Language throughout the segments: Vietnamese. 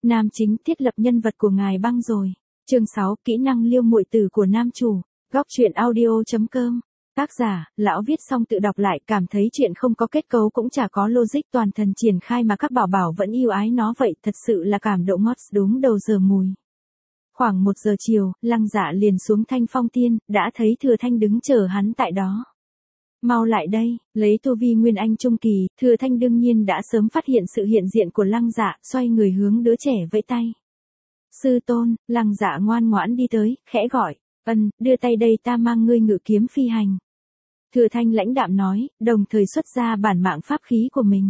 Nam chính thiết lập nhân vật của ngài băng rồi. Chương 6, kỹ năng liêu muội tử của nam chủ. Góc truyện audio.com. Tác giả, lão viết xong tự đọc lại cảm thấy chuyện không có kết cấu cũng chả có logic, toàn thần triển khai mà các bảo bảo vẫn yêu ái nó vậy, thật sự là cảm động ngót đúng đầu giờ mùi. Khoảng 1 giờ chiều, Lăng Dạ liền xuống Thanh Phong Tiên, đã thấy Thừa Thanh đứng chờ hắn tại đó. Mau lại đây, lấy tu vi Nguyên Anh Trung Kỳ, Thừa Thanh đương nhiên đã sớm phát hiện sự hiện diện của Lăng Dạ, xoay người hướng đứa trẻ vẫy tay. Sư tôn, Lăng Dạ ngoan ngoãn đi tới, khẽ gọi, đưa tay đây ta mang ngươi ngự kiếm phi hành. Thừa Thanh lãnh đạm nói, đồng thời xuất ra bản mạng pháp khí của mình.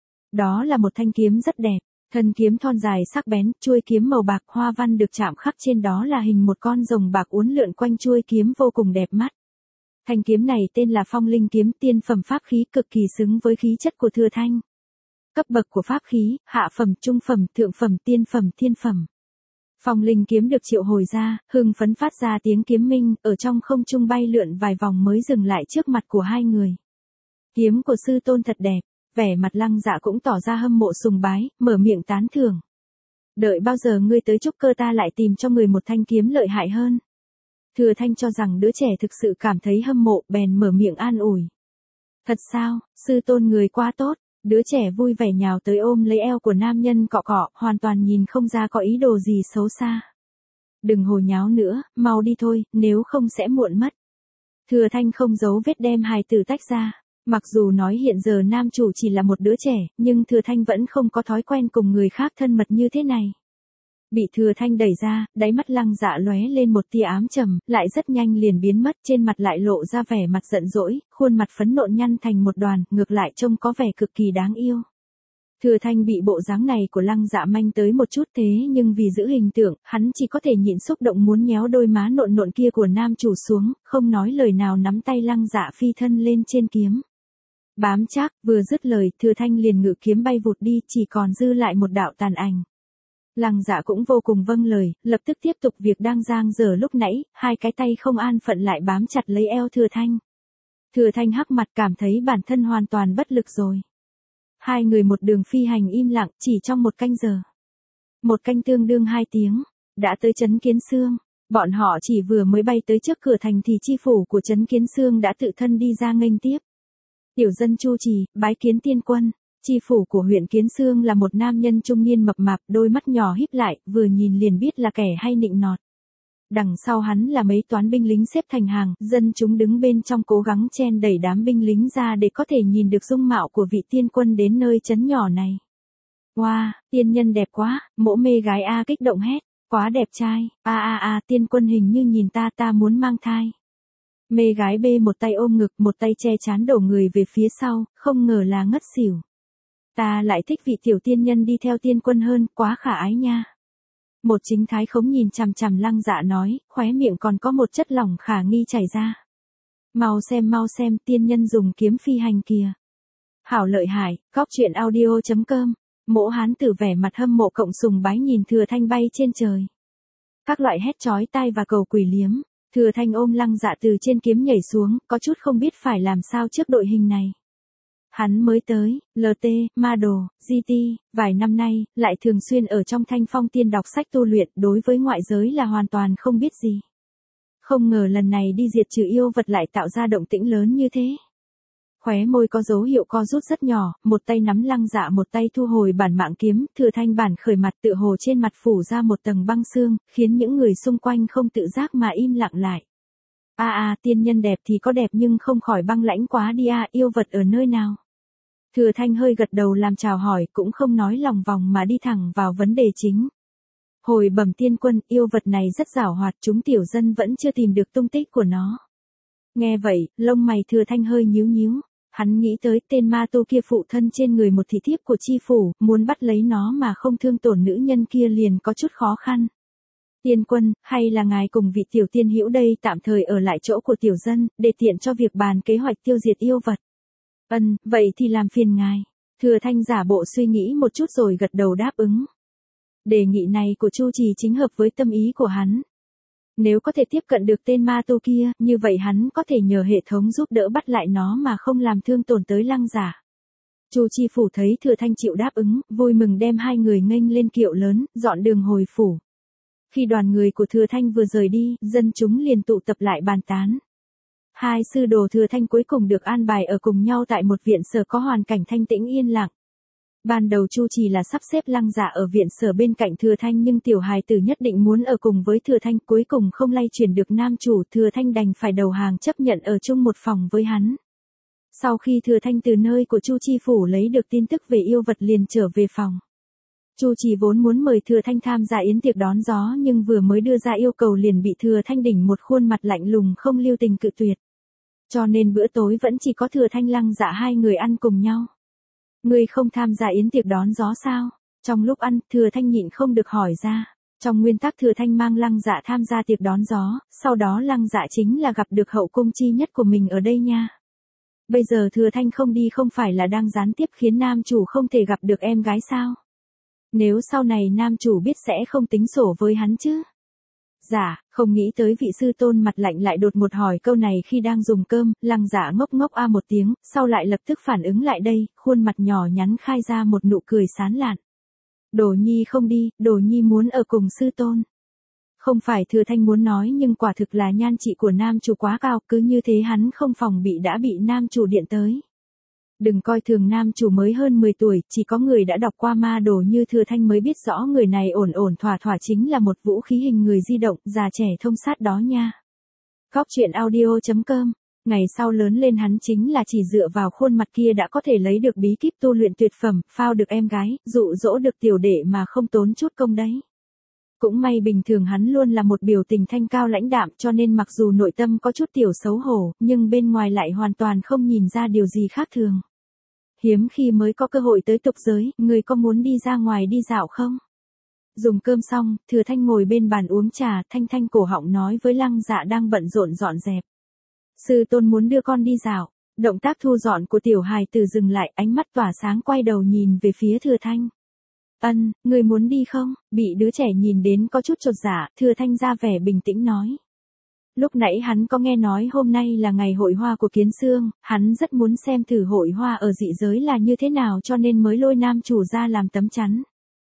Đó là một thanh kiếm rất đẹp, thân kiếm thon dài sắc bén, chuôi kiếm màu bạc, hoa văn được chạm khắc trên đó là hình một con rồng bạc uốn lượn quanh chuôi kiếm vô cùng đẹp mắt. Thanh kiếm này tên là Phong Linh kiếm, tiên phẩm pháp khí cực kỳ xứng với khí chất của Thừa Thanh. Cấp bậc của pháp khí, hạ phẩm, trung phẩm, thượng phẩm, tiên phẩm, thiên phẩm. Phong Linh kiếm được triệu hồi ra, hưng phấn phát ra tiếng kiếm minh, ở trong không trung bay lượn vài vòng mới dừng lại trước mặt của hai người. Kiếm của sư tôn thật đẹp, vẻ mặt Lăng Dạ cũng tỏ ra hâm mộ sùng bái, mở miệng tán thưởng. Đợi bao giờ ngươi tới trúc cơ ta lại tìm cho người một thanh kiếm lợi hại hơn. Thừa Thanh cho rằng đứa trẻ thực sự cảm thấy hâm mộ, bèn mở miệng an ủi. Thật sao, sư tôn người quá tốt. Đứa trẻ vui vẻ nhào tới ôm lấy eo của nam nhân cọ cọ, hoàn toàn nhìn không ra có ý đồ gì xấu xa. Đừng hồ nháo nữa, mau đi thôi, nếu không sẽ muộn mất. Thừa Thanh không giấu vết đem hài tử tách ra. Mặc dù nói hiện giờ nam chủ chỉ là một đứa trẻ, nhưng Thừa Thanh vẫn không có thói quen cùng người khác thân mật như thế này. Bị Thừa Thanh đẩy ra, đáy mắt Lăng Dạ lóe lên một tia ám trầm, lại rất nhanh liền biến mất, trên mặt lại lộ ra vẻ mặt giận dỗi, khuôn mặt phấn nộ nhăn thành một đoàn, ngược lại trông có vẻ cực kỳ đáng yêu. Thừa Thanh bị bộ dáng này của Lăng Dạ manh tới một chút, thế nhưng vì giữ hình tượng, hắn chỉ có thể nhịn xúc động muốn nhéo đôi má nộn nộn kia của nam chủ xuống, không nói lời nào nắm tay Lăng Dạ phi thân lên trên kiếm. Bám chắc, vừa dứt lời, Thừa Thanh liền ngự kiếm bay vụt đi, chỉ còn dư lại một đạo tàn ảnh. Lăng Dạ cũng vô cùng vâng lời, lập tức tiếp tục việc đang dang dở lúc nãy, hai cái tay không an phận lại bám chặt lấy eo Thừa Thanh. Thừa Thanh hắc mặt cảm thấy bản thân hoàn toàn bất lực rồi. Hai người một đường phi hành im lặng, chỉ trong 1 canh giờ. 1 canh tương đương 2 tiếng, đã tới Trấn Kiến Xương. Bọn họ chỉ vừa mới bay tới trước cửa thành thì chi phủ của Trấn Kiến Xương đã tự thân đi ra nghênh tiếp. Tiểu dân Chu Trì, bái kiến tiên quân. Chi phủ của huyện Kiến Xương là một nam nhân trung niên mập mạp, đôi mắt nhỏ híp lại, vừa nhìn liền biết là kẻ hay nịnh nọt. Đằng sau hắn là mấy toán binh lính xếp thành hàng, dân chúng đứng bên trong cố gắng chen đẩy đám binh lính ra để có thể nhìn được dung mạo của vị tiên quân đến nơi trấn nhỏ này. Wow, tiên nhân đẹp quá, mỗ mê gái A kích động hét, quá đẹp trai, tiên quân hình như nhìn ta muốn mang thai. Mê gái B một tay ôm ngực, một tay che chán đổ người về phía sau, không ngờ là ngất xỉu. Ta lại thích vị tiểu tiên nhân đi theo tiên quân hơn, quá khả ái nha. Một chính thái khống nhìn chằm chằm Lăng Dạ nói, khóe miệng còn có một chất lỏng khả nghi chảy ra. Mau xem, tiên nhân dùng kiếm phi hành kìa. Hảo lợi hại, góc truyện audio.com. Mỗ hán tử vẻ mặt hâm mộ cộng sùng bái nhìn Thừa Thanh bay trên trời. Các loại hét chói tai và cầu quỷ liếm. Thừa Thanh ôm Lăng Dạ từ trên kiếm nhảy xuống, có chút không biết phải làm sao trước đội hình này. Hắn mới tới, LT, Ma Đồ, GT, vài năm nay, lại thường xuyên ở trong Thanh Phong Tiên đọc sách tu luyện, đối với ngoại giới là hoàn toàn không biết gì. Không ngờ lần này đi diệt trừ yêu vật lại tạo ra động tĩnh lớn như thế. Khóe môi có dấu hiệu co rút rất nhỏ, một tay nắm Lăng Dạ, một tay thu hồi bản mạng kiếm, Thừa Thanh bản khởi mặt tựa hồ trên mặt phủ ra một tầng băng xương, khiến những người xung quanh không tự giác mà im lặng lại. Tiên nhân đẹp thì có đẹp nhưng không khỏi băng lãnh quá đi yêu vật ở nơi nào? Thừa Thanh hơi gật đầu làm chào hỏi, cũng không nói lòng vòng mà đi thẳng vào vấn đề chính. Hồi bẩm tiên quân, yêu vật này rất giảo hoạt, chúng tiểu dân vẫn chưa tìm được tung tích của nó. Nghe vậy, lông mày Thừa Thanh hơi nhíu nhíu, hắn nghĩ tới tên ma tu kia phụ thân trên người một thị thiếp của chi phủ, muốn bắt lấy nó mà không thương tổn nữ nhân kia liền có chút khó khăn. Tiên quân, hay là ngài cùng vị tiểu tiên hữu đây tạm thời ở lại chỗ của tiểu dân, để tiện cho việc bàn kế hoạch tiêu diệt yêu vật. Vậy thì làm phiền ngài. Thừa Thanh giả bộ suy nghĩ một chút rồi gật đầu đáp ứng. Đề nghị này của Chu Trì chính hợp với tâm ý của hắn. Nếu có thể tiếp cận được tên ma tu kia, như vậy hắn có thể nhờ hệ thống giúp đỡ bắt lại nó mà không làm thương tổn tới Lăng Dạ. Chu Chi Phủ thấy Thừa Thanh chịu đáp ứng, vui mừng đem hai người nghênh lên kiệu lớn, dọn đường hồi phủ. Khi đoàn người của Thừa Thanh vừa rời đi, dân chúng liền tụ tập lại bàn tán. Hai sư đồ Thừa Thanh cuối cùng được an bài ở cùng nhau tại một viện sở có hoàn cảnh thanh tĩnh yên lặng. Ban đầu Chu Chỉ là sắp xếp Lăng Dạ ở viện sở bên cạnh Thừa Thanh, nhưng tiểu hài tử nhất định muốn ở cùng với Thừa Thanh, cuối cùng không lay chuyển được nam chủ, Thừa Thanh đành phải đầu hàng chấp nhận ở chung một phòng với hắn. Sau khi Thừa Thanh từ nơi của Chu Chi Phủ lấy được tin tức về yêu vật liền trở về phòng. Chu Chỉ vốn muốn mời Thừa Thanh tham gia yến tiệc đón gió, nhưng vừa mới đưa ra yêu cầu liền bị Thừa Thanh đỉnh một khuôn mặt lạnh lùng không lưu tình cự tuyệt. Cho nên bữa tối vẫn chỉ có Thừa Thanh Lăng Dạ hai người ăn cùng nhau. Ngươi không tham gia yến tiệc đón gió sao? Trong lúc ăn, Thừa Thanh nhịn không được hỏi ra. Trong nguyên tắc Thừa Thanh mang Lăng Dạ tham gia tiệc đón gió, sau đó Lăng Dạ chính là gặp được hậu cung chi nhất của mình ở đây nha. Bây giờ Thừa Thanh không đi không phải là đang gián tiếp khiến nam chủ không thể gặp được em gái sao? Nếu sau này nam chủ biết sẽ không tính sổ với hắn chứ? Dạ, không nghĩ tới vị sư tôn mặt lạnh lại đột ngột hỏi câu này khi đang dùng cơm, Lăng Dạ ngốc ngốc a một tiếng, sau lại lập tức phản ứng lại đây, khuôn mặt nhỏ nhắn khai ra một nụ cười sán lạn. Đồ Nhi không đi, Đồ Nhi muốn ở cùng sư tôn. Không phải Thừa Thanh muốn nói, nhưng quả thực là nhan trị của nam chủ quá cao, cứ như thế hắn không phòng bị đã bị nam chủ điện tới. Đừng coi thường nam chủ mới hơn 10 tuổi, chỉ có người đã đọc qua ma đồ như Thừa Thanh mới biết rõ người này ổn ổn thỏa thỏa chính là một vũ khí hình người di động, già trẻ thông sát đó nha. Góc truyện audio.com. Ngày sau lớn lên hắn chính là chỉ dựa vào khuôn mặt kia đã có thể lấy được bí kíp tu luyện tuyệt phẩm, phao được em gái, dụ dỗ được tiểu đệ mà không tốn chút công đấy. Cũng may bình thường hắn luôn là một biểu tình thanh cao lãnh đạm, cho nên mặc dù nội tâm có chút tiểu xấu hổ, nhưng bên ngoài lại hoàn toàn không nhìn ra điều gì khác thường. Hiếm khi mới có cơ hội tới tục giới, người có muốn đi ra ngoài đi dạo không? Dùng cơm xong, Thừa Thanh ngồi bên bàn uống trà, thanh thanh cổ họng nói với Lăng Dạ đang bận rộn dọn dẹp. Sư tôn muốn đưa con đi dạo. Động tác thu dọn của tiểu hài tử dừng lại, ánh mắt tỏa sáng quay đầu nhìn về phía Thừa Thanh. Ân, người muốn đi không? Bị đứa trẻ nhìn đến có chút chột dạ, Thừa Thanh ra vẻ bình tĩnh nói. Lúc nãy hắn có nghe nói hôm nay là ngày hội hoa của Kiến Xương, hắn rất muốn xem thử hội hoa ở dị giới là như thế nào, cho nên mới lôi nam chủ ra làm tấm chắn.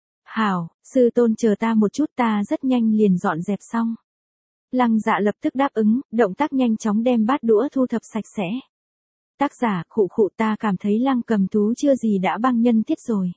Hảo, sư tôn chờ ta một chút, ta rất nhanh liền dọn dẹp xong. Lăng Dạ lập tức đáp ứng, động tác nhanh chóng đem bát đũa thu thập sạch sẽ. Tác giả, khụ khụ, ta cảm thấy Lăng Cầm Thú chưa gì đã băng nhân tiết rồi.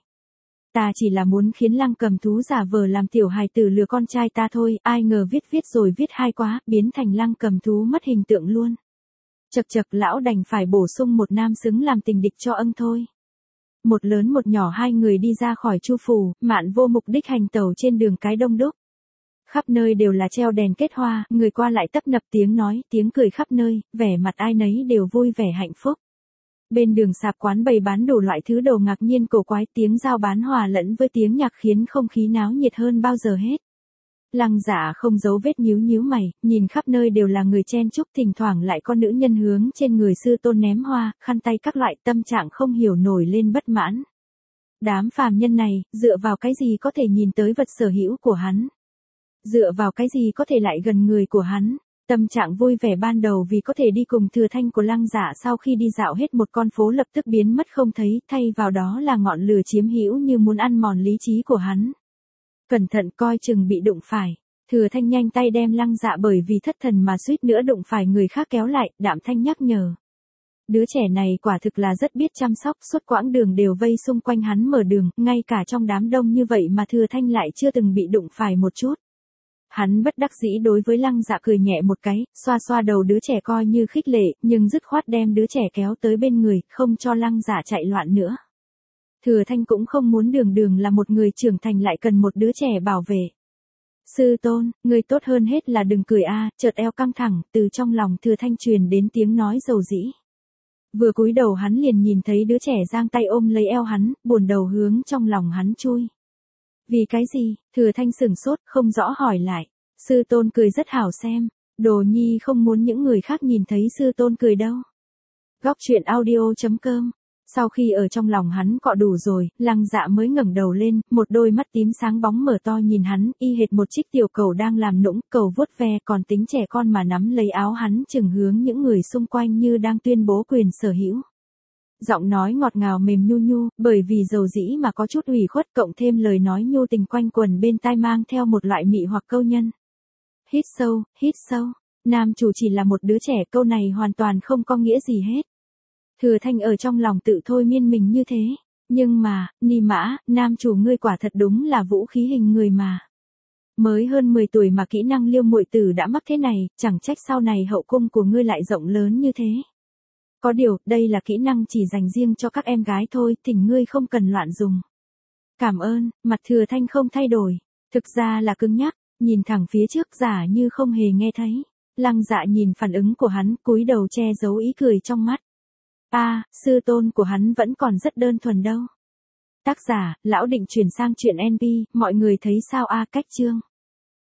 Ta chỉ là muốn khiến Lăng Cầm Thú giả vờ làm tiểu hài tử lừa con trai ta thôi, ai ngờ viết rồi viết hay quá, biến thành Lăng Cầm Thú mất hình tượng luôn. Chật chật, lão đành phải bổ sung một nam xứng làm tình địch cho ân thôi. Một lớn một nhỏ hai người đi ra khỏi Chu phủ, Mạn vô mục đích hành tẩu trên đường cái đông đúc. Khắp nơi đều là treo đèn kết hoa, người qua lại tấp nập tiếng nói, tiếng cười khắp nơi, vẻ mặt ai nấy đều vui vẻ hạnh phúc. Bên đường sạp quán bày bán đủ loại thứ đồ ngạc nhiên cổ quái, tiếng giao bán hòa lẫn với tiếng nhạc khiến không khí náo nhiệt hơn bao giờ hết. Lăng Dạ không giấu vết nhíu mày, nhìn khắp nơi đều là người chen chúc, thỉnh thoảng lại có nữ nhân hướng trên người sư tôn ném hoa, khăn tay các loại, tâm trạng không hiểu nổi lên bất mãn. Đám phàm nhân này, dựa vào cái gì có thể nhìn tới vật sở hữu của hắn? Dựa vào cái gì có thể lại gần người của hắn? Tâm trạng vui vẻ ban đầu vì có thể đi cùng Thừa Thanh của Lăng Dạ sau khi đi dạo hết một con phố lập tức biến mất không thấy, thay vào đó là ngọn lửa chiếm hữu như muốn ăn mòn lý trí của hắn. Cẩn thận coi chừng bị đụng phải. Thừa Thanh nhanh tay đem Lăng Dạ bởi vì thất thần mà suýt nữa đụng phải người khác kéo lại, đạm thanh nhắc nhở. Đứa trẻ này quả thực là rất biết chăm sóc, suốt quãng đường đều vây xung quanh hắn mở đường, ngay cả trong đám đông như vậy mà Thừa Thanh lại chưa từng bị đụng phải một chút. Hắn bất đắc dĩ đối với Lăng Dạ cười nhẹ một cái, xoa xoa đầu đứa trẻ coi như khích lệ, nhưng dứt khoát đem đứa trẻ kéo tới bên người, không cho Lăng Dạ chạy loạn nữa. Thừa Thanh cũng không muốn đường là một người trưởng thành lại cần một đứa trẻ bảo vệ. Sư tôn, người tốt hơn hết là đừng cười a, chợt eo căng thẳng, từ trong lòng Thừa Thanh truyền đến tiếng nói dầu dĩ. Vừa cúi đầu hắn liền nhìn thấy đứa trẻ giang tay ôm lấy eo hắn, buồn đầu hướng trong lòng hắn chui. Vì cái gì? Thừa Thanh sửng sốt, không rõ hỏi lại. Sư tôn cười rất hảo xem. Đồ Nhi không muốn những người khác nhìn thấy sư tôn cười đâu. Góc truyện audio.com. Sau khi ở trong lòng hắn cọ đủ rồi, Lăng Dạ mới ngẩng đầu lên, một đôi mắt tím sáng bóng mở to nhìn hắn, y hệt một chiếc tiểu cầu đang làm nũng, cầu vuốt ve, còn tính trẻ con mà nắm lấy áo hắn chừng hướng những người xung quanh như đang tuyên bố quyền sở hữu. Giọng nói ngọt ngào mềm nhu nhu, bởi vì dầu dĩ mà có chút ủy khuất cộng thêm lời nói nhu tình quanh quẩn bên tai mang theo một loại mị hoặc câu nhân. Hít sâu, hít sâu. Nam chủ chỉ là một đứa trẻ, câu này hoàn toàn không có nghĩa gì hết. Thừa Thanh ở trong lòng tự thôi miên mình như thế. Nhưng mà, Ni Mã, nam chủ ngươi quả thật đúng là vũ khí hình người mà. Mới hơn 10 tuổi mà kỹ năng liêu muội tử đã mắc thế này, chẳng trách sau này hậu cung của ngươi lại rộng lớn như thế. Có điều, đây là kỹ năng chỉ dành riêng cho các em gái thôi, thỉnh ngươi không cần loạn dùng. Cảm ơn, mặt Thừa Thanh không thay đổi. Thực ra là cứng nhắc, nhìn thẳng phía trước giả như không hề nghe thấy. Lăng Dạ nhìn phản ứng của hắn, cúi đầu che giấu ý cười trong mắt. Sư tôn của hắn vẫn còn rất đơn thuần đâu. Tác giả, lão định chuyển sang chuyện NP, mọi người thấy sao cách chương.